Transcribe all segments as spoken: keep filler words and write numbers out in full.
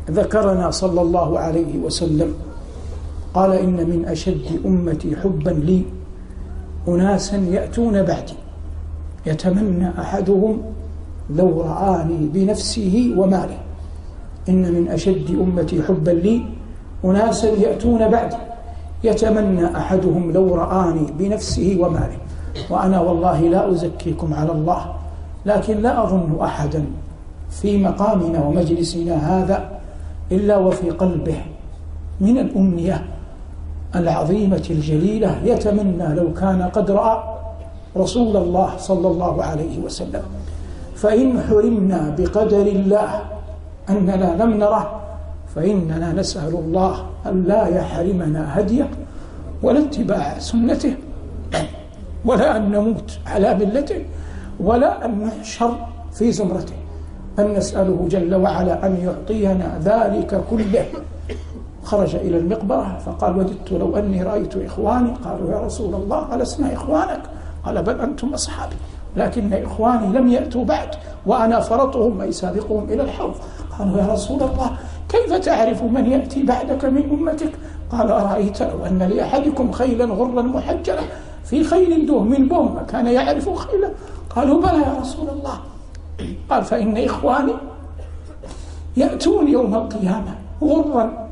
ذكرنا صلى الله عليه وسلم قال: إن من أشد أمتي حبا لي أناسا يأتون بعدي يتمنى أحدهم لو رآني بنفسه وماله. إن من أشد أمتي حبا لي أناسا يأتون بعدي يتمنى أحدهم لو رآني بنفسه وماله. وأنا والله لا أزكيكم على الله، لكن لا أظن أحدا في مقامنا ومجلسنا هذا إلا وفي قلبه من الأمنية العظيمة الجليلة يتمنى لو كان قد رأى رسول الله صلى الله عليه وسلم. فإن حرمنا بقدر الله أننا لم نره فإننا نسأل الله أن لا يحرمنا هديه ولا اتباع سنته، ولا أن نموت على ملته، ولا أن نحشر في زمرته. أن نسأله جل وعلا أن يعطينا ذلك كله. خرج إلى المقبرة فقال: وددت لو أني رأيت إخواني. قالوا: يا رسول الله ألسنا إخوانك؟ قال: بل أنتم أصحابي، لكن إخواني لم يأتوا بعد وأنا فرطهم أي سابقهم إلى الحوض. قالوا: يا رسول الله كيف تعرف من يأتي بعدك من أمتك؟ قال: أرأيت لو أن لأحدكم خيلا غرا محجلة في خيل دهم بهم كان يعرف خيلا؟ قالوا: بلى يا رسول الله. قال: فإن إخواني يأتون يوم القيامة غرا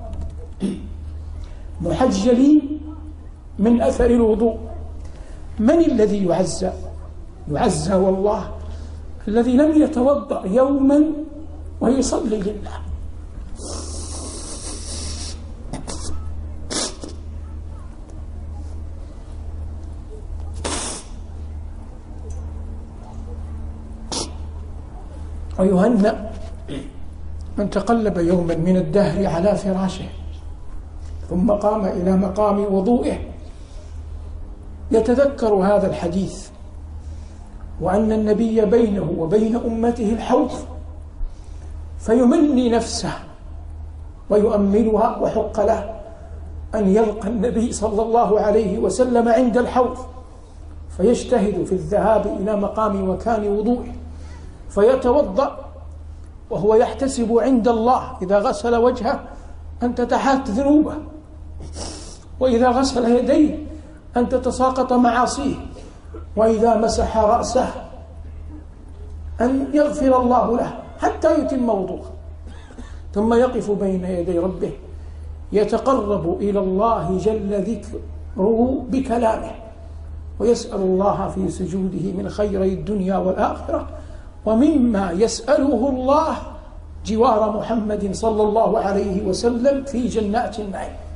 محجلين من أثر الوضوء. من الذي يعزى؟ يعزى والله الذي لم يتوضأ يوما ويصلي لله. ويهنأ من تقلب يوما من الدهر على فراشه ثم قام إلى مقام وضوئه يتذكر هذا الحديث، وأن النبي بينه وبين أمته الحوض، فيمني نفسه ويؤملها، وحق له أن يلقى النبي صلى الله عليه وسلم عند الحوض، فيجتهد في الذهاب إلى مقام وكان وضوئه فيتوضأ وهو يحتسب عند الله إذا غسل وجهه أن تتحات ذنوبه، وإذا غسل يديه أن تتساقط معاصيه، وإذا مسح رأسه أن يغفر الله له حتى يتم وضوءه، ثم يقف بين يدي ربه يتقرب إلى الله جل ذكره بكلامه، ويسأل الله في سجوده من خيري الدنيا والآخرة، ومما يسأله الله جوار محمد صلى الله عليه وسلم في جنات النعيم.